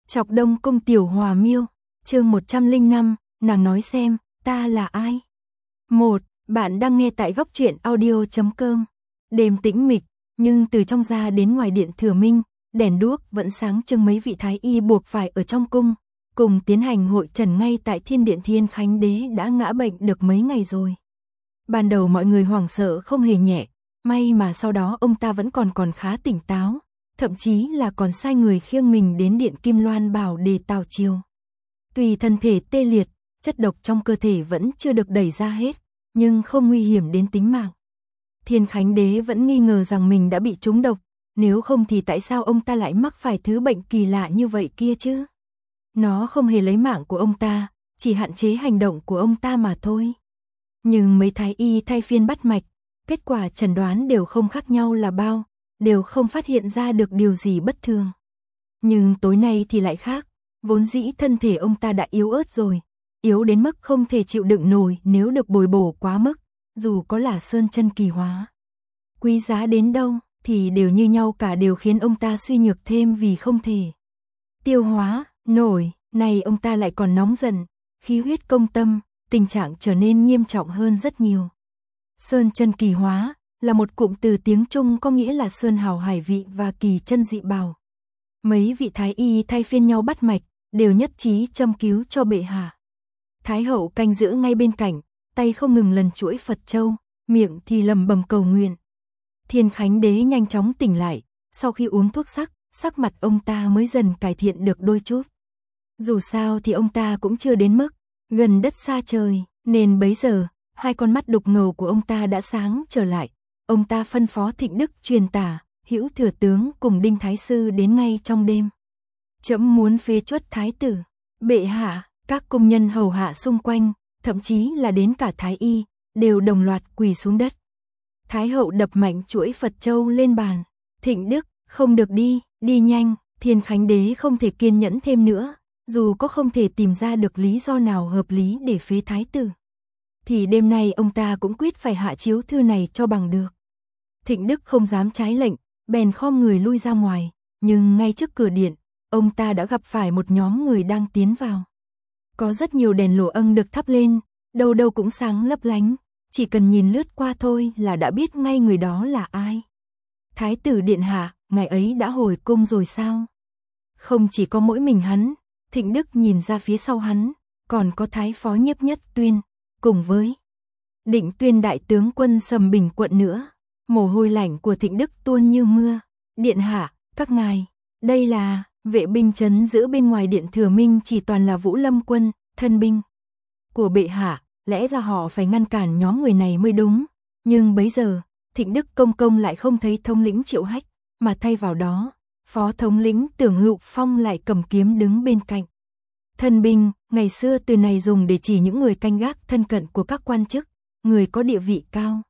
Chọc Đông Cung Tiểu Hòa Miêu, chương 105, nàng nói xem, ta là ai? 1. Bạn đang nghe tại góc truyện audio.com. Đêm tĩnh mịch, nhưng từ trong ra đến ngoài điện Thừa Minh, đèn đuốc vẫn sáng trưng, mấy vị thái y buộc phải ở trong cung, cùng tiến hành hội trần ngay tại thiên điện. Thiên Khánh Đế đã ngã bệnh được mấy ngày rồi. Ban đầu mọi người hoảng sợ không hề nhẹ, may mà sau đó ông ta vẫn còn khá tỉnh táo, thậm chí là còn sai người khiêng mình đến điện Kim Loan Bảo để tào chiều. Tuy thân thể tê liệt, chất độc trong cơ thể vẫn chưa được đẩy ra hết, nhưng không nguy hiểm đến tính mạng. Thiên Khánh Đế vẫn nghi ngờ rằng mình đã bị trúng độc, nếu không thì tại sao ông ta lại mắc phải thứ bệnh kỳ lạ như vậy kia chứ? Nó không hề lấy mạng của ông ta, chỉ hạn chế hành động của ông ta mà thôi. Nhưng mấy thái y thay phiên bắt mạch, kết quả chẩn đoán đều không khác nhau là bao, đều không phát hiện ra được điều gì bất thường. Nhưng tối nay thì lại khác, vốn dĩ thân thể ông ta đã yếu ớt rồi, yếu đến mức không thể chịu đựng nổi nếu được bồi bổ quá mức, dù có là sơn chân kỳ hóa. Quý giá đến đâu thì đều như nhau cả, đều khiến ông ta suy nhược thêm vì không thể tiêu hóa nổi. Này ông ta lại còn nóng giận, khí huyết công tâm, tình trạng trở nên nghiêm trọng hơn rất nhiều. Sơn chân kỳ hóa là một cụm từ tiếng Trung có nghĩa là sơn hào hải vị và kỳ chân dị bào. Mấy vị thái y thay phiên nhau bắt mạch, đều nhất trí châm cứu cho bệ hạ. Thái hậu canh giữ ngay bên cạnh, tay không ngừng lần chuỗi Phật châu, miệng thì lẩm bẩm cầu nguyện. Thiên Khánh Đế nhanh chóng tỉnh lại, sau khi uống thuốc sắc mặt ông ta mới dần cải thiện được đôi chút. Dù sao thì ông ta cũng chưa đến mức gần đất xa trời, nên bấy giờ hai con mắt đục ngầu của ông ta đã sáng trở lại. Ông ta phân phó Thịnh Đức truyền tả, Hữu Thừa Tướng cùng Đinh Thái Sư đến ngay trong đêm. Trẫm muốn phế truất thái tử. Bệ hạ, các cung nhân hầu hạ xung quanh, thậm chí là đến cả thái y, đều đồng loạt quỳ xuống đất. Thái hậu đập mạnh chuỗi Phật châu lên bàn. Thịnh Đức, không được đi, đi nhanh. Thiên Khánh Đế không thể kiên nhẫn thêm nữa, dù có không thể tìm ra được lý do nào hợp lý để phế thái tử, thì đêm nay ông ta cũng quyết phải hạ chiếu thư này cho bằng được. Thịnh Đức không dám trái lệnh, bèn khom người lui ra ngoài, nhưng ngay trước cửa điện, ông ta đã gặp phải một nhóm người đang tiến vào. Có rất nhiều đèn lụa âng được thắp lên, đâu đâu cũng sáng lấp lánh, chỉ cần nhìn lướt qua thôi là đã biết ngay người đó là ai. Thái tử điện hạ, ngài ấy đã hồi cung rồi sao? Không chỉ có mỗi mình hắn, Thịnh Đức nhìn ra phía sau hắn, còn có thái phó Nhiếp Nhất Tuyên, cùng với Định Tuyên đại tướng quân Sầm Bình Quận nữa. Mồ hôi lạnh của Thịnh Đức tuôn như mưa. Điện hạ, các ngài, đây là vệ binh trấn giữ bên ngoài điện Thừa Minh, chỉ toàn là Vũ Lâm quân, thân binh của bệ hạ, lẽ ra họ phải ngăn cản nhóm người này mới đúng. Nhưng bấy giờ, Thịnh Đức công công lại không thấy thống lĩnh Triệu Hách, mà thay vào đó, phó thống lĩnh Tưởng Hữu Phong lại cầm kiếm đứng bên cạnh. Thân binh, ngày xưa từ này dùng để chỉ những người canh gác thân cận của các quan chức, người có địa vị cao.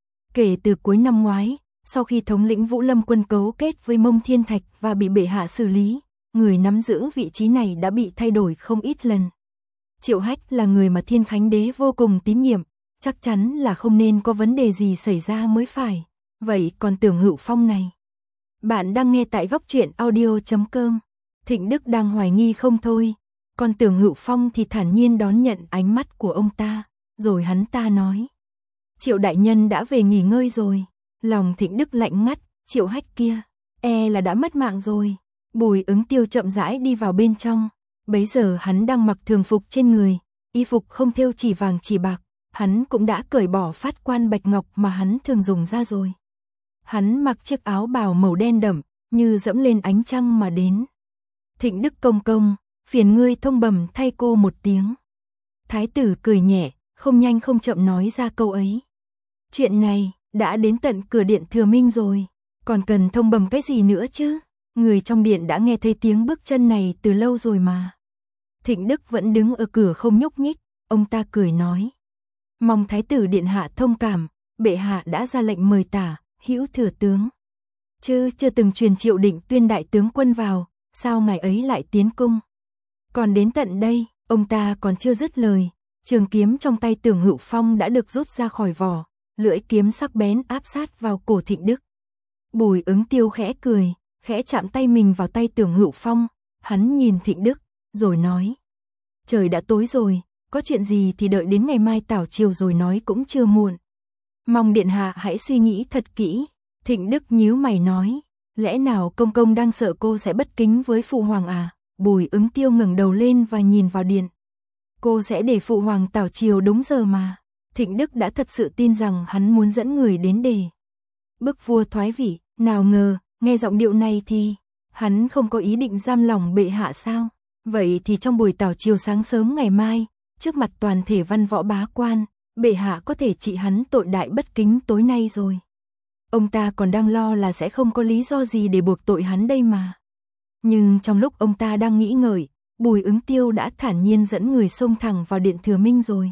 Kể từ cuối năm ngoái, sau khi thống lĩnh Vũ Lâm quân cấu kết với Mông Thiên Thạch và bị bệ hạ xử lý, người nắm giữ vị trí này đã bị thay đổi không ít lần. Triệu Hách là người mà Thiên Khánh Đế vô cùng tín nhiệm, chắc chắn là không nên có vấn đề gì xảy ra mới phải. Vậy còn Tưởng Hữu Phong này? Bạn đang nghe tại góc truyện audio.com. Thịnh Đức đang hoài nghi không thôi, còn Tưởng Hữu Phong thì thản nhiên đón nhận ánh mắt của ông ta, rồi hắn ta nói: Triệu đại nhân đã về nghỉ ngơi rồi. Lòng Thịnh Đức lạnh ngắt, Triệu Hách kia, là đã mất mạng rồi. Bùi Ứng Tiêu chậm rãi đi vào bên trong, bấy giờ hắn đang mặc thường phục trên người, y phục không thêu chỉ vàng chỉ bạc, hắn cũng đã cởi bỏ phát quan bạch ngọc mà hắn thường dùng ra rồi. Hắn mặc chiếc áo bào màu đen đậm, như dẫm lên ánh trăng mà đến. Thịnh Đức công công, phiền ngươi thông bẩm thay cô một tiếng. Thái tử cười nhẹ, không nhanh không chậm nói ra câu ấy. Chuyện này đã đến tận cửa điện Thừa Minh rồi, còn cần thông bẩm cái gì nữa chứ? Người trong điện đã nghe thấy tiếng bước chân này từ lâu rồi mà. Thịnh Đức vẫn đứng ở cửa không nhúc nhích, ông ta cười nói: Mong thái tử điện hạ thông cảm, bệ hạ đã ra lệnh mời tả Hữu Thừa Tướng, chứ chưa từng truyền Triệu Định Tuyên đại tướng quân vào, sao ngài ấy lại tiến cung? Còn đến tận đây, ông ta còn chưa dứt lời, trường kiếm trong tay Tưởng Hữu Phong đã được rút ra khỏi vỏ, lưỡi kiếm sắc bén áp sát vào cổ Thịnh Đức. Bùi Ứng Tiêu khẽ cười, khẽ chạm tay mình vào tay Tưởng Hữu Phong, Hắn nhìn Thịnh Đức, rồi nói. Trời đã tối rồi, có chuyện gì thì đợi đến ngày mai tảo chiều rồi nói cũng chưa muộn. Mong điện hạ hãy suy nghĩ thật kỹ. Thịnh Đức nhíu mày nói. Lẽ nào công công đang sợ cô sẽ bất kính với phụ hoàng à? Bùi Ứng Tiêu ngẩng đầu lên và nhìn vào điện. Cô sẽ để phụ hoàng tảo chiều đúng giờ mà. Thịnh Đức đã thật sự tin rằng hắn muốn dẫn người đến để bức vua thoái vị, nào ngờ, nghe giọng điệu này thì hắn không có ý định giam lỏng bệ hạ sao? Vậy thì trong buổi tảo chiều sáng sớm ngày mai, trước mặt toàn thể văn võ bá quan, bệ hạ có thể trị hắn tội đại bất kính tối nay rồi. Ông ta còn đang lo là sẽ không có lý do gì để buộc tội hắn đây mà. Nhưng trong lúc ông ta đang nghĩ ngợi, Bùi Ứng Tiêu đã thản nhiên dẫn người xông thẳng vào điện Thừa Minh rồi.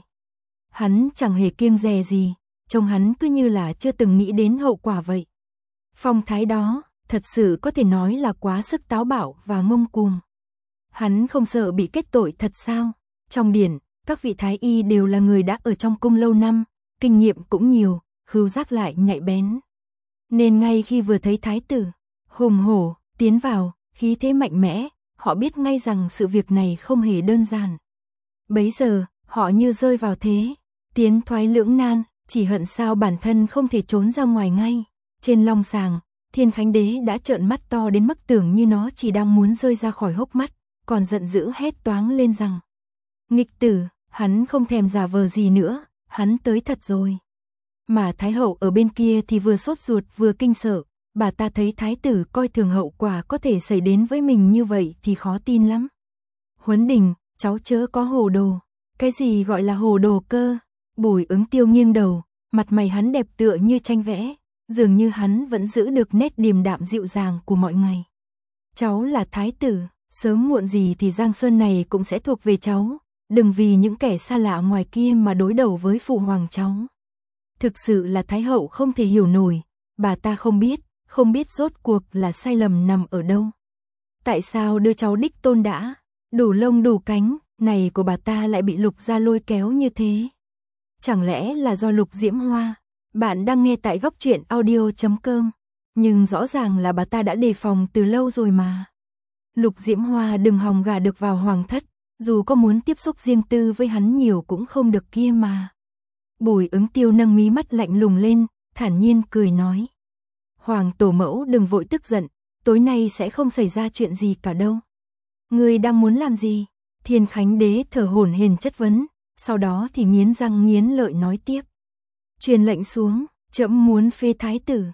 Hắn chẳng hề kiêng dè gì, trông hắn cứ như là chưa từng nghĩ đến hậu quả vậy. Phong thái đó, thật sự có thể nói là quá sức táo bạo và ngông cuồng. Hắn không sợ bị kết tội thật sao? Trong điện, các vị thái y đều là người đã ở trong cung lâu năm, kinh nghiệm cũng nhiều, khứu giác lại nhạy bén. Nên ngay khi vừa thấy thái tử hùng hổ tiến vào, khí thế mạnh mẽ, họ biết ngay rằng sự việc này không hề đơn giản. Bấy giờ, họ như rơi vào thế tiến thoái lưỡng nan, chỉ hận sao bản thân không thể trốn ra ngoài ngay. Trên long sàng, Thiên Khánh Đế đã trợn mắt to đến mức tưởng như nó chỉ đang muốn rơi ra khỏi hốc mắt, còn giận dữ hét toáng lên rằng: nghịch tử, hắn không thèm giả vờ gì nữa, hắn tới thật rồi. Mà Thái hậu ở bên kia thì vừa sốt ruột vừa kinh sợ, bà ta thấy thái tử coi thường hậu quả có thể xảy đến với mình như vậy thì khó tin lắm. Huấn Đình, cháu chớ có hồ đồ. Cái gì gọi là hồ đồ cơ? Bùi Ứng Tiêu nghiêng đầu, mặt mày hắn đẹp tựa như tranh vẽ, dường như hắn vẫn giữ được nét điềm đạm dịu dàng của mọi ngày. Cháu là thái tử, sớm muộn gì thì Giang Sơn này cũng sẽ thuộc về cháu, đừng vì những kẻ xa lạ ngoài kia mà đối đầu với phụ hoàng cháu. Thực sự là Thái hậu không thể hiểu nổi, bà ta không biết rốt cuộc là sai lầm nằm ở đâu. Tại sao đứa cháu đích tôn đã đủ lông đủ cánh này của bà ta lại bị Lục Gia lôi kéo như thế? Chẳng lẽ là do Lục Diễm Hoa? Bạn đang nghe tại Góc Truyện Audio.com, nhưng rõ ràng là bà ta đã đề phòng từ lâu rồi mà. Lục Diễm Hoa đừng hòng gả được vào hoàng thất, dù có muốn tiếp xúc riêng tư với hắn nhiều cũng không được kia mà. Bùi Ứng Tiêu nâng mí mắt lạnh lùng lên, thản nhiên cười nói. Hoàng tổ mẫu đừng vội tức giận, tối nay sẽ không xảy ra chuyện gì cả đâu. Ngươi đang muốn làm gì? Thiên Khánh Đế thở hổn hển chất vấn, sau đó thì nghiến răng nghiến lợi nói tiếp. Truyền lệnh xuống, trẫm muốn phê thái tử.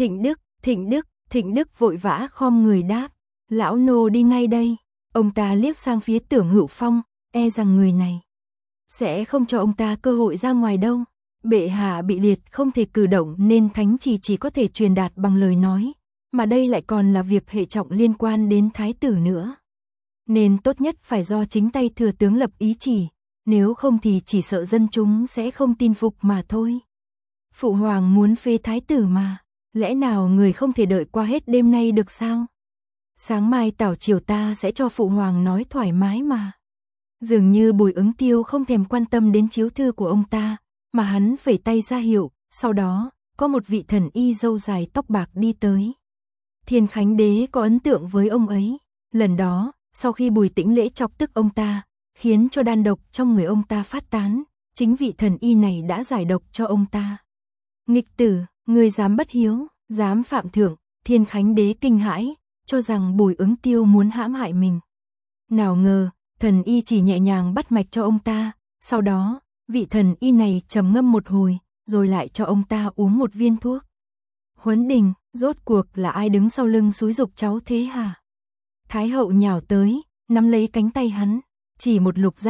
Thịnh Đức vội vã khom người đáp. Lão nô đi ngay đây. Ông ta liếc sang phía Tưởng Hữu Phong, e rằng người này sẽ không cho ông ta cơ hội ra ngoài đâu. Bệ hạ bị liệt không thể cử động nên thánh chỉ có thể truyền đạt bằng lời nói, mà đây lại còn là việc hệ trọng liên quan đến thái tử nữa. Nên tốt nhất phải do chính tay thừa tướng lập ý chỉ, nếu không thì chỉ sợ dân chúng sẽ không tin phục mà thôi. Phụ hoàng muốn phê thái tử mà, lẽ nào người không thể đợi qua hết đêm nay được sao? Sáng mai tảo chiều ta sẽ cho phụ hoàng nói thoải mái mà. Dường như Bùi Ứng Tiêu không thèm quan tâm đến chiếu thư của ông ta, mà hắn phẩy tay ra hiệu, sau đó, có một vị thần y râu dài tóc bạc đi tới. Thiên Khánh Đế có ấn tượng với ông ấy. Lần đó, sau khi Bùi Tĩnh Lễ chọc tức ông ta, khiến cho đan độc trong người ông ta phát tán, chính vị thần y này đã giải độc cho ông ta. Nghịch tử, người dám bất hiếu, dám phạm thượng. Thiên Khánh Đế kinh hãi, cho rằng Bùi Ứng Tiêu muốn hãm hại mình. Nào ngờ, thần y chỉ nhẹ nhàng bắt mạch cho ông ta, sau đó, vị thần y này trầm ngâm một hồi, rồi lại cho ông ta uống một viên thuốc. Huấn Đình, rốt cuộc là ai đứng sau lưng xúi giục cháu thế hả? Thái hậu nhào tới, nắm lấy cánh tay hắn, chỉ một Lục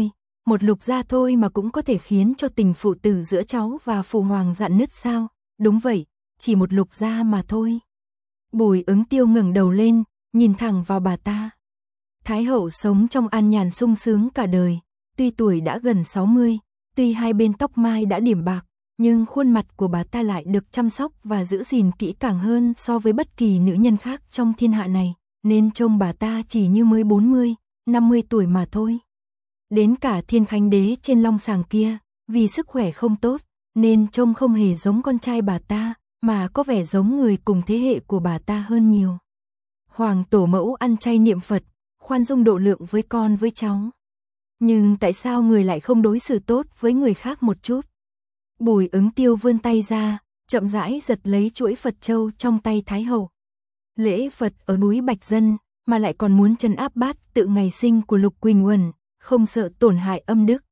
gia thôi mà cũng có thể khiến cho tình phụ tử giữa cháu và phụ hoàng rạn nứt sao? Đúng vậy, chỉ một Lục gia mà thôi. Bùi Ứng Tiêu ngẩng đầu lên, nhìn thẳng vào bà ta. Thái hậu sống trong an nhàn sung sướng cả đời, tuy tuổi đã gần 60, tuy hai bên tóc mai đã điểm bạc, nhưng khuôn mặt của bà ta lại được chăm sóc và giữ gìn kỹ càng hơn so với bất kỳ nữ nhân khác trong thiên hạ này, nên trông bà ta chỉ như mới 40, 50 tuổi mà thôi. Đến cả Thiên Khánh Đế trên long sàng kia, vì sức khỏe không tốt, nên trông không hề giống con trai bà ta, mà có vẻ giống người cùng thế hệ của bà ta hơn nhiều. Hoàng tổ mẫu ăn chay niệm Phật, khoan dung độ lượng với con với cháu. Nhưng tại sao người lại không đối xử tốt với người khác một chút? Bùi Ứng Tiêu vươn tay ra, chậm rãi giật lấy chuỗi Phật châu trong tay Thái hậu. Lễ Phật ở núi Bạch Dân, mà lại còn muốn trấn áp bát tự ngày sinh của Lục Quỳnh Uẩn, không sợ tổn hại âm đức.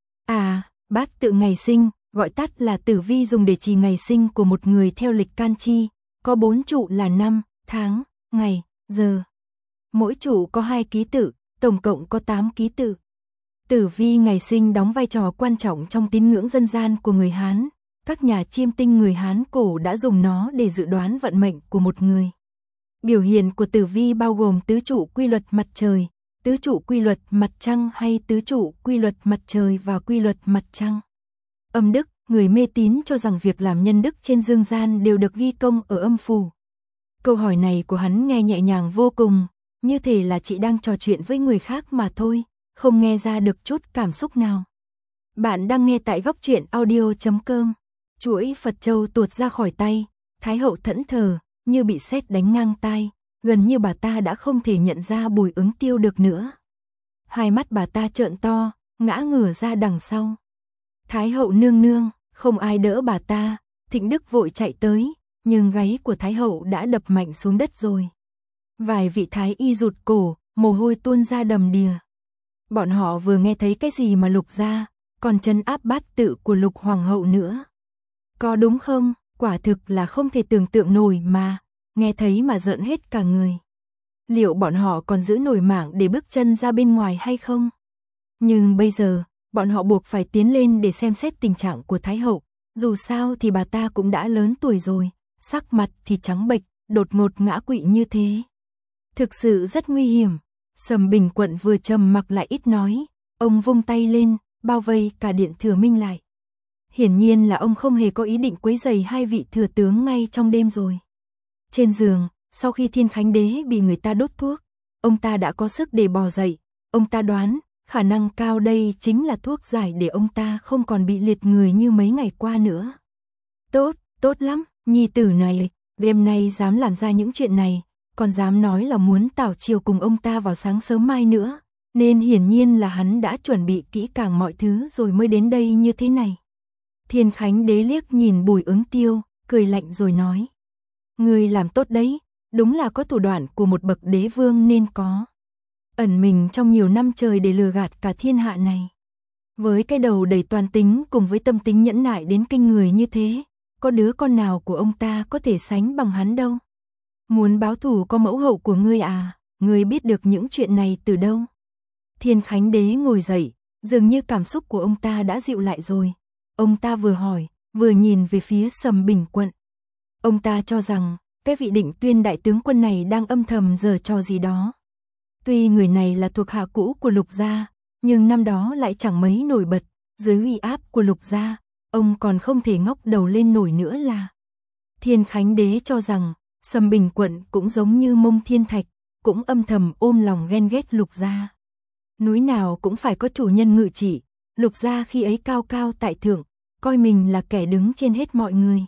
À, bát tự ngày sinh, gọi tắt là tử vi, dùng để chỉ ngày sinh của một người theo lịch can chi, có 4 trụ là năm, tháng, ngày, giờ. Mỗi trụ có 2 ký tự, tổng cộng có 8 ký tự. Tử vi ngày sinh đóng vai trò quan trọng trong tín ngưỡng dân gian của người Hán. Các nhà chiêm tinh người Hán cổ đã dùng nó để dự đoán vận mệnh của một người. Biểu hiện của tử vi bao gồm tứ trụ quy luật mặt trời, tứ trụ quy luật mặt trăng hay tứ trụ quy luật mặt trời và quy luật mặt trăng. Âm đức, người mê tín cho rằng việc làm nhân đức trên dương gian đều được ghi công ở âm phủ. Câu hỏi này của hắn nghe nhẹ nhàng vô cùng, như thể là chị đang trò chuyện với người khác mà thôi, không nghe ra được chút cảm xúc nào. Bạn đang nghe tại Góc Truyện Audio.com. Chuỗi Phật châu tuột ra khỏi tay, Thái hậu thẫn thờ, như bị sét đánh ngang tai, gần như bà ta đã không thể nhận ra Bùi Ứng Tiêu được nữa. Hai mắt bà ta trợn to, ngã ngửa ra đằng sau. Thái hậu nương nương, không ai đỡ bà ta, Thịnh Đức vội chạy tới, nhưng gáy của Thái hậu đã đập mạnh xuống đất rồi. Vài vị thái y rụt cổ, mồ hôi tuôn ra đầm đìa. Bọn họ vừa nghe thấy cái gì mà Lục gia, còn trấn áp bát tự của Lục hoàng hậu nữa. Có đúng không? Quả thực là không thể tưởng tượng nổi mà, nghe thấy mà rợn hết cả người. Liệu bọn họ còn giữ nổi mảng để bước chân ra bên ngoài hay không? Nhưng bây giờ, bọn họ buộc phải tiến lên để xem xét tình trạng của Thái hậu. Dù sao thì bà ta cũng đã lớn tuổi rồi, sắc mặt thì trắng bệch, đột ngột ngã quỵ như thế. Thực sự rất nguy hiểm. Sầm Bình Quận vừa trầm mặc lại ít nói, ông vung tay lên, bao vây cả điện thừa minh lại. Hiển nhiên là ông không hề có ý định quấy rầy hai vị thừa tướng ngay trong đêm rồi. Trên giường, sau khi Thiên Khánh Đế bị người ta đốt thuốc, ông ta đã có sức để bò dậy. Ông ta đoán, khả năng cao đây chính là thuốc giải để ông ta không còn bị liệt người như mấy ngày qua nữa. Tốt, tốt lắm, nhi tử này, đêm nay dám làm ra những chuyện này, còn dám nói là muốn tảo chiều cùng ông ta vào sáng sớm mai nữa, nên hiển nhiên là hắn đã chuẩn bị kỹ càng mọi thứ rồi mới đến đây như thế này. Thiên Khánh Đế liếc nhìn Bùi Ứng Tiêu, cười lạnh rồi nói. Người làm tốt đấy, đúng là có thủ đoạn của một bậc đế vương nên có. Ẩn mình trong nhiều năm trời để lừa gạt cả thiên hạ này. Với cái đầu đầy toàn tính cùng với tâm tính nhẫn nại đến kinh người như thế, có đứa con nào của ông ta có thể sánh bằng hắn đâu. Muốn báo thù có mẫu hậu của ngươi à, ngươi biết được những chuyện này từ đâu? Thiên Khánh Đế ngồi dậy, dường như cảm xúc của ông ta đã dịu lại rồi. Ông ta vừa hỏi, vừa nhìn về phía Sầm Bình Quận. Ông ta cho rằng, cái vị Định Tuyên đại tướng quân này đang âm thầm giở trò gì đó. Tuy người này là thuộc hạ cũ của Lục gia, nhưng năm đó lại chẳng mấy nổi bật, dưới uy áp của Lục gia, ông còn không thể ngóc đầu lên nổi nữa là. Thiên Khánh Đế cho rằng, Sầm Bình Quận cũng giống như Mông Thiên Thạch, cũng âm thầm ôm lòng ghen ghét Lục gia. Núi nào cũng phải có chủ nhân ngự trị, Lục gia khi ấy cao cao tại thượng, coi mình là kẻ đứng trên hết mọi người.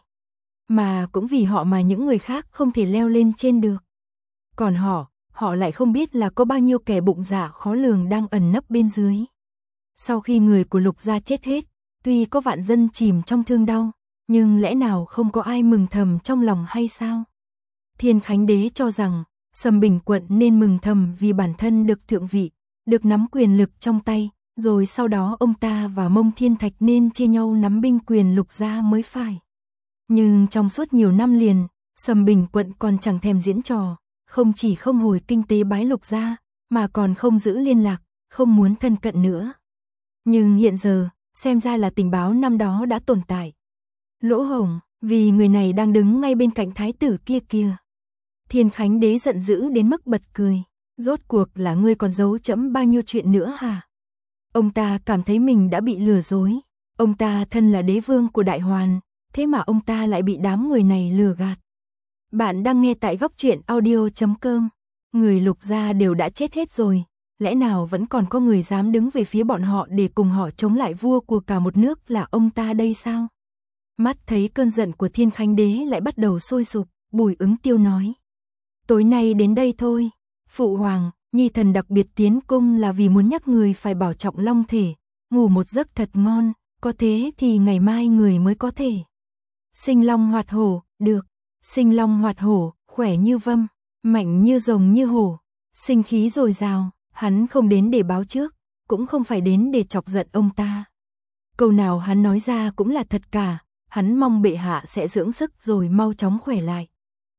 Mà cũng vì họ mà những người khác không thể leo lên trên được. Còn họ lại không biết là có bao nhiêu kẻ bụng dạ khó lường đang ẩn nấp bên dưới. Sau khi người của Lục gia chết hết, tuy có vạn dân chìm trong thương đau, nhưng lẽ nào không có ai mừng thầm trong lòng hay sao? Thiên Khánh Đế cho rằng, Sầm Bình Quận nên mừng thầm vì bản thân được thượng vị, được nắm quyền lực trong tay, rồi sau đó ông ta và Mông Thiên Thạch nên chia nhau nắm binh quyền Lục gia mới phải. Nhưng trong suốt nhiều năm liền, Sầm Bình Quận còn chẳng thèm diễn trò, không chỉ không hồi kinh tế bái Lục gia, mà còn không giữ liên lạc, không muốn thân cận nữa. Nhưng hiện giờ, xem ra là tình báo năm đó đã tồn tại. Lỗ hổng, vì người này đang đứng ngay bên cạnh thái tử kia kìa. Thiên Khánh Đế giận dữ đến mức bật cười. Rốt cuộc là ngươi còn giấu trẫm bao nhiêu chuyện nữa hả? Ông ta cảm thấy mình đã bị lừa dối. Ông ta thân là đế vương của Đại Hoàn, thế mà ông ta lại bị đám người này lừa gạt. Bạn đang nghe tại Góc Truyện Audio.com. Người Lục gia đều đã chết hết rồi, lẽ nào vẫn còn có người dám đứng về phía bọn họ để cùng họ chống lại vua của cả một nước là ông ta đây sao? Mắt thấy cơn giận của Thiên Khánh Đế lại bắt đầu sôi sục, Bùi Ứng Tiêu nói. Tối nay đến đây thôi, Phụ Hoàng, Nhi thần đặc biệt tiến cung là vì muốn nhắc người phải bảo trọng long thể, ngủ một giấc thật ngon, có thế thì ngày mai người mới có thể sinh long hoạt hổ, được, sinh long hoạt hổ, khỏe như vâm, mạnh như rồng như hổ, sinh khí dồi dào, hắn không đến để báo trước, cũng không phải đến để chọc giận ông ta. Câu nào hắn nói ra cũng là thật cả, hắn mong bệ hạ sẽ dưỡng sức rồi mau chóng khỏe lại.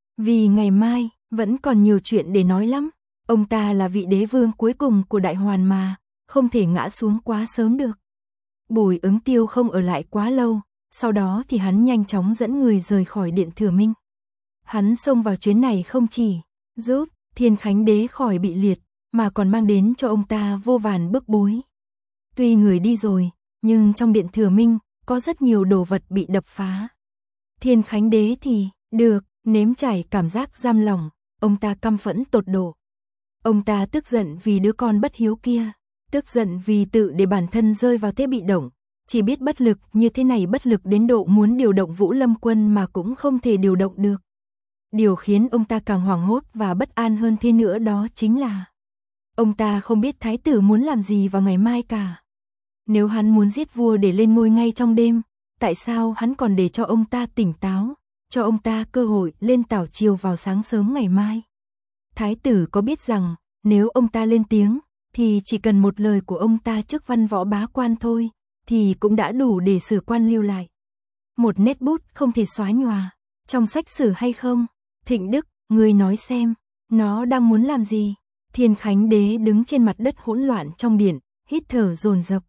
Vì ngày mai, vẫn còn nhiều chuyện để nói lắm, ông ta là vị đế vương cuối cùng của Đại Hoàn mà, không thể ngã xuống quá sớm được. Bùi Ứng Tiêu không ở lại quá lâu, sau đó thì hắn nhanh chóng dẫn người rời khỏi Điện Thừa Minh. Hắn xông vào chuyến này không chỉ giúp Thiên Khánh Đế khỏi bị liệt, mà còn mang đến cho ông ta vô vàn bức bối. Tuy người đi rồi, nhưng trong Điện Thừa Minh có rất nhiều đồ vật bị đập phá. Thiên Khánh Đế thì được nếm trải cảm giác giam lòng, ông ta căm phẫn tột độ. Ông ta tức giận vì đứa con bất hiếu kia, tức giận vì tự để bản thân rơi vào thế bị động, chỉ biết bất lực như thế này, bất lực đến độ muốn điều động Vũ Lâm quân mà cũng không thể điều động được. Điều khiến ông ta càng hoảng hốt và bất an hơn thế nữa đó chính là ông ta không biết thái tử muốn làm gì vào ngày mai cả. Nếu hắn muốn giết vua để lên ngôi ngay trong đêm, tại sao hắn còn để cho ông ta tỉnh táo, cho ông ta cơ hội lên tảo triều vào sáng sớm ngày mai? Thái tử có biết rằng, nếu ông ta lên tiếng, thì chỉ cần một lời của ông ta trước văn võ bá quan thôi, thì cũng đã đủ để sử quan lưu lại một nét bút không thể xóa nhòa trong sách sử hay không? Thịnh Đức, ngươi nói xem, nó đang muốn làm gì? Thiên Khánh Đế đứng trên mặt đất hỗn loạn trong điện, hít thở dồn dập.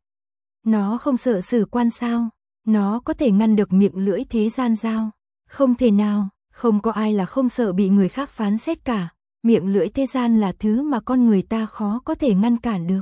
Nó không sợ sử quan sao? Nó có thể ngăn được miệng lưỡi thế gian sao? Không thể nào, không có ai là không sợ bị người khác phán xét cả. Miệng lưỡi thế gian là thứ mà con người ta khó có thể ngăn cản được.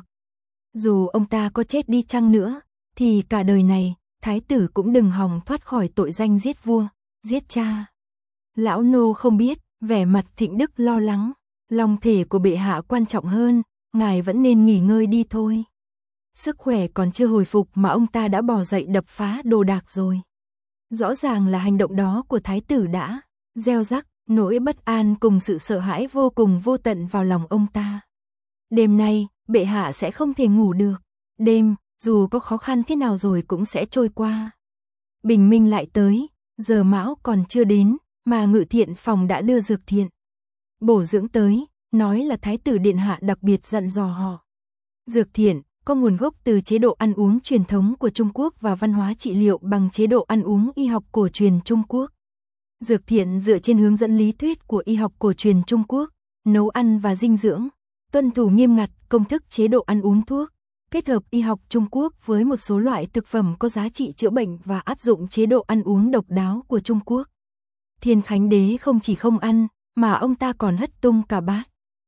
Dù ông ta có chết đi chăng nữa, thì cả đời này, thái tử cũng đừng hòng thoát khỏi tội danh giết vua, giết cha. Lão nô không biết, vẻ mặt Thịnh Đức lo lắng, lòng thể của bệ hạ quan trọng hơn, ngài vẫn nên nghỉ ngơi đi thôi. Sức khỏe còn chưa hồi phục mà ông ta đã bò dậy đập phá đồ đạc rồi. Rõ ràng là hành động đó của thái tử đã gieo rắc nỗi bất an cùng sự sợ hãi vô cùng vô tận vào lòng ông ta. Đêm nay, bệ hạ sẽ không thể ngủ được. Đêm, dù có khó khăn thế nào rồi cũng sẽ trôi qua. Bình minh lại tới, giờ mão còn chưa đến, mà Ngự Thiện phòng đã đưa dược thiện bổ dưỡng tới, nói là thái tử điện hạ đặc biệt dặn dò họ. Dược thiện có nguồn gốc từ chế độ ăn uống truyền thống của Trung Quốc và văn hóa trị liệu bằng chế độ ăn uống y học cổ truyền Trung Quốc. Dược thiện dựa trên hướng dẫn lý thuyết của y học cổ truyền Trung Quốc, nấu ăn và dinh dưỡng, tuân thủ nghiêm ngặt công thức chế độ ăn uống thuốc, kết hợp y học Trung Quốc với một số loại thực phẩm có giá trị chữa bệnh và áp dụng chế độ ăn uống độc đáo của Trung Quốc. Thiên Khánh Đế không chỉ không ăn, mà ông ta còn hất tung cả bát.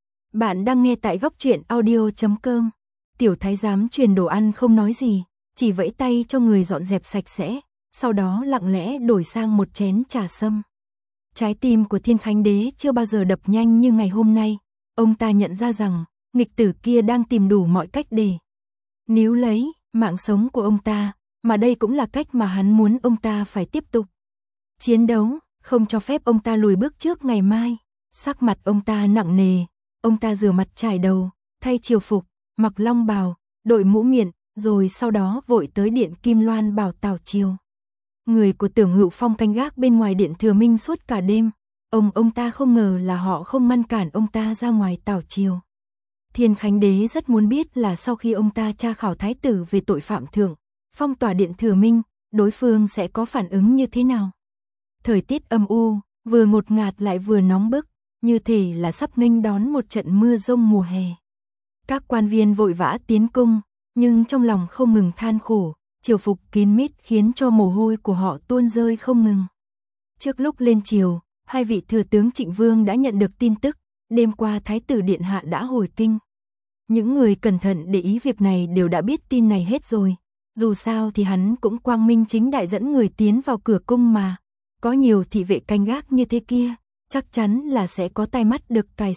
Bạn đang nghe tại góc truyện audio.com. Tiểu thái giám truyền đồ ăn không nói gì, chỉ vẫy tay cho người dọn dẹp sạch sẽ, sau đó lặng lẽ đổi sang một chén trà sâm. Trái tim của Thiên Khánh Đế chưa bao giờ đập nhanh như ngày hôm nay, ông ta nhận ra rằng, nghịch tử kia đang tìm đủ mọi cách để níu lấy mạng sống của ông ta, mà đây cũng là cách mà hắn muốn ông ta phải tiếp tục chiến đấu, không cho phép ông ta lùi bước trước ngày mai. Sắc mặt ông ta nặng nề, ông ta rửa mặt trải đầu, thay triều phục, mặc long bào, đội mũ miện, rồi sau đó vội tới điện Kim Loan bảo tảo triều. Người của Tưởng Hữu Phong canh gác bên ngoài điện Thừa Minh suốt cả đêm, ông ta không ngờ là họ không ngăn cản ông ta ra ngoài tảo triều. Thiên Khánh Đế rất muốn biết là sau khi ông ta tra khảo thái tử về tội phạm thượng, phong tỏa điện Thừa Minh, đối phương sẽ có phản ứng như thế nào. Thời tiết âm u, vừa ngột ngạt lại vừa nóng bức, như thể là sắp nghênh đón một trận mưa rông mùa hè. Các quan viên vội vã tiến cung, nhưng trong lòng không ngừng than khổ, triều phục kín mít khiến cho mồ hôi của họ tuôn rơi không ngừng. Trước lúc lên triều, hai vị thừa tướng Trịnh Vương đã nhận được tin tức, đêm qua thái tử điện hạ đã hồi kinh. Những người cẩn thận để ý việc này đều đã biết tin này hết rồi, dù sao thì hắn cũng quang minh chính đại dẫn người tiến vào cửa cung mà. Có nhiều thị vệ canh gác như thế kia, chắc chắn là sẽ có tai mắt được cài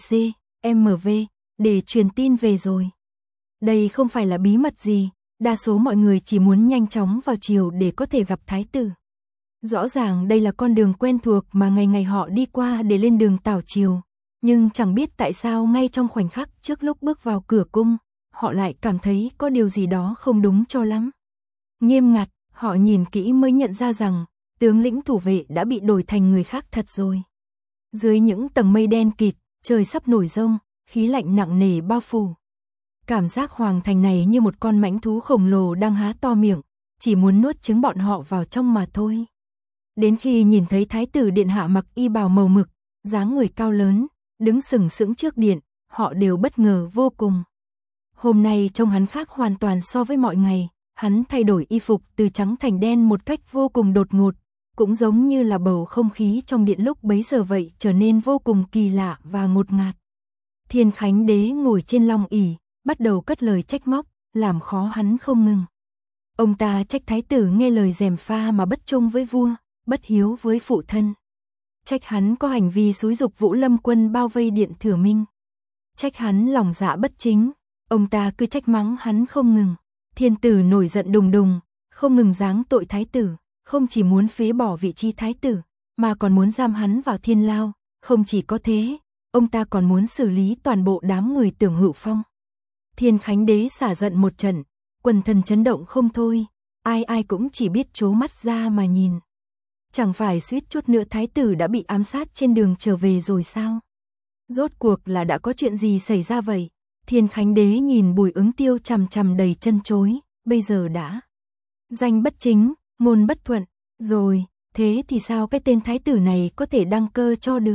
CMV để truyền tin về rồi. Đây không phải là bí mật gì, đa số mọi người chỉ muốn nhanh chóng vào triều để có thể gặp thái tử. Rõ ràng đây là con đường quen thuộc mà ngày ngày họ đi qua để lên đường tảo triều, nhưng chẳng biết tại sao ngay trong khoảnh khắc trước lúc bước vào cửa cung, họ lại cảm thấy có điều gì đó không đúng cho lắm. Nghiêm ngặt, họ nhìn kỹ mới nhận ra rằng, tướng lĩnh thủ vệ đã bị đổi thành người khác thật rồi. Dưới những tầng mây đen kịt, trời sắp nổi giông, khí lạnh nặng nề bao phủ. Cảm giác hoàng thành này như một con mãnh thú khổng lồ đang há to miệng, chỉ muốn nuốt trứng bọn họ vào trong mà thôi. Đến khi nhìn thấy thái tử điện hạ mặc y bào màu mực, dáng người cao lớn, đứng sừng sững trước điện, họ đều bất ngờ vô cùng. Hôm nay trông hắn khác hoàn toàn so với mọi ngày, hắn thay đổi y phục từ trắng thành đen một cách vô cùng đột ngột, cũng giống như là bầu không khí trong điện lúc bấy giờ vậy trở nên vô cùng kỳ lạ và ngột ngạt. Thiên Khánh Đế ngồi trên long ỷ, bắt đầu cất lời trách móc, làm khó hắn không ngừng. Ông ta trách thái tử nghe lời gièm pha mà bất trung với vua, bất hiếu với phụ thân. Trách hắn có hành vi xúi giục Vũ Lâm quân bao vây điện Thừa Minh. Trách hắn lòng dạ bất chính, ông ta cứ trách mắng hắn không ngừng. Thiên tử nổi giận đùng đùng, không ngừng giáng tội thái tử, không chỉ muốn phế bỏ vị trí thái tử, mà còn muốn giam hắn vào thiên lao. Không chỉ có thế, ông ta còn muốn xử lý toàn bộ đám người Tưởng Hữu Phong. Thiên Khánh Đế xả giận một trận, quần thần chấn động không thôi, ai ai cũng chỉ biết trố mắt ra mà nhìn. Chẳng phải suýt chút nữa thái tử đã bị ám sát trên đường trở về rồi sao? Rốt cuộc là đã có chuyện gì xảy ra vậy? Thiên Khánh Đế nhìn Bùi Ứng Tiêu chằm chằm đầy chân chối, bây giờ đã danh bất chính, ngôn bất thuận, rồi, thế thì sao cái tên thái tử này có thể đăng cơ cho được?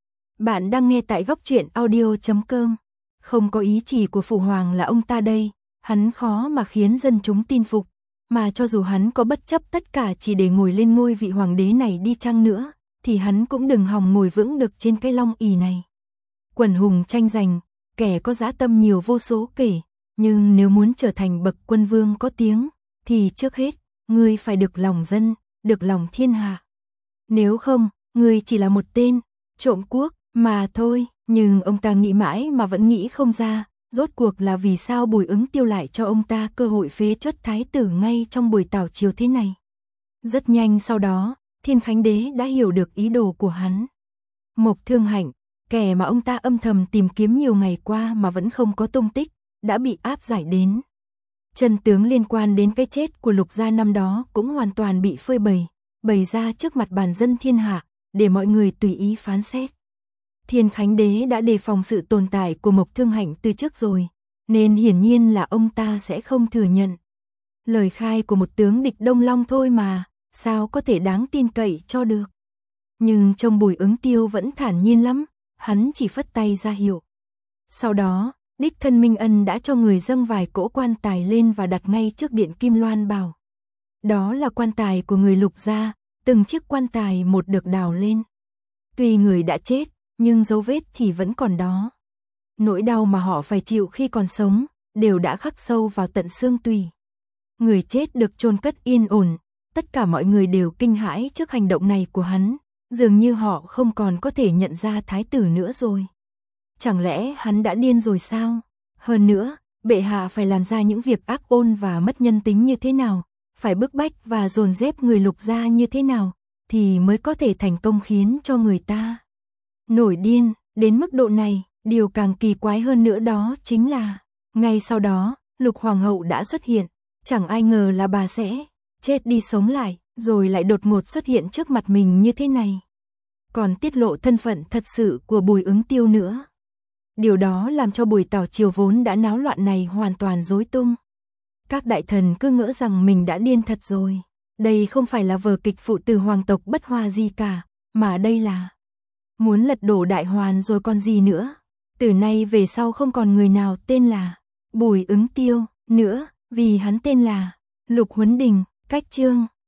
Bạn đang nghe tại góc truyện audio.com. Không có ý chỉ của phụ hoàng là ông ta đây, hắn khó mà khiến dân chúng tin phục, mà cho dù hắn có bất chấp tất cả chỉ để ngồi lên ngôi vị hoàng đế này đi chăng nữa, thì hắn cũng đừng hòng ngồi vững được trên cái long ỷ này. Quần hùng tranh giành, kẻ có dã tâm nhiều vô số kể, nhưng nếu muốn trở thành bậc quân vương có tiếng, thì trước hết, ngươi phải được lòng dân, được lòng thiên hạ. Nếu không, ngươi chỉ là một tên trộm quốc mà thôi. Nhưng ông ta nghĩ mãi mà vẫn nghĩ không ra, rốt cuộc là vì sao Bùi Ứng Tiêu lại cho ông ta cơ hội phế truất thái tử ngay trong buổi tảo chiều thế này. Rất nhanh sau đó, Thiên Khánh Đế đã hiểu được ý đồ của hắn. Mộc Thương Hạnh, kẻ mà ông ta âm thầm tìm kiếm nhiều ngày qua mà vẫn không có tung tích, đã bị áp giải đến. Chân tướng liên quan đến cái chết của Lục gia năm đó cũng hoàn toàn bị phơi bày ra trước mặt bàn dân thiên hạ, để mọi người tùy ý phán xét. Thiên Khánh Đế đã đề phòng sự tồn tại của Mộc Thương Hạnh từ trước rồi, nên hiển nhiên là ông ta sẽ không thừa nhận. Lời khai của một tướng địch Đông Long thôi mà, sao có thể đáng tin cậy cho được. Nhưng trông Bùi Ứng Tiêu vẫn thản nhiên lắm, hắn chỉ phất tay ra hiệu. Sau đó, đích thân Minh Ân đã cho người dâng vài cỗ quan tài lên và đặt ngay trước điện Kim Loan Bảo. Đó là quan tài của người Lục gia, từng chiếc quan tài một được đào lên. Tuy người đã chết, nhưng dấu vết thì vẫn còn đó. Nỗi đau mà họ phải chịu khi còn sống, đều đã khắc sâu vào tận xương tủy. Người chết được chôn cất yên ổn, tất cả mọi người đều kinh hãi trước hành động này của hắn, dường như họ không còn có thể nhận ra thái tử nữa rồi. Chẳng lẽ hắn đã điên rồi sao? Hơn nữa, bệ hạ phải làm ra những việc ác ôn và mất nhân tính như thế nào, phải bức bách và dồn dẹp người Lục gia như thế nào, thì mới có thể thành công khiến cho người ta nổi điên đến mức độ này. Điều càng kỳ quái hơn nữa đó chính là, ngay sau đó, Lục Hoàng hậu đã xuất hiện, chẳng ai ngờ là bà sẽ chết đi sống lại, rồi lại đột ngột xuất hiện trước mặt mình như thế này. Còn tiết lộ thân phận thật sự của Bùi Ứng Tiêu nữa. Điều đó làm cho buổi tảo chiều vốn đã náo loạn này hoàn toàn rối tung. Các đại thần cứ ngỡ rằng mình đã điên thật rồi. Đây không phải là vở kịch phụ tử hoàng tộc bất hòa gì cả, mà đây là muốn lật đổ Đại Hoàn rồi còn gì nữa. Từ nay về sau không còn người nào tên là Bùi Ứng Tiêu nữa, vì hắn tên là Lục Huấn Đình. Cách chương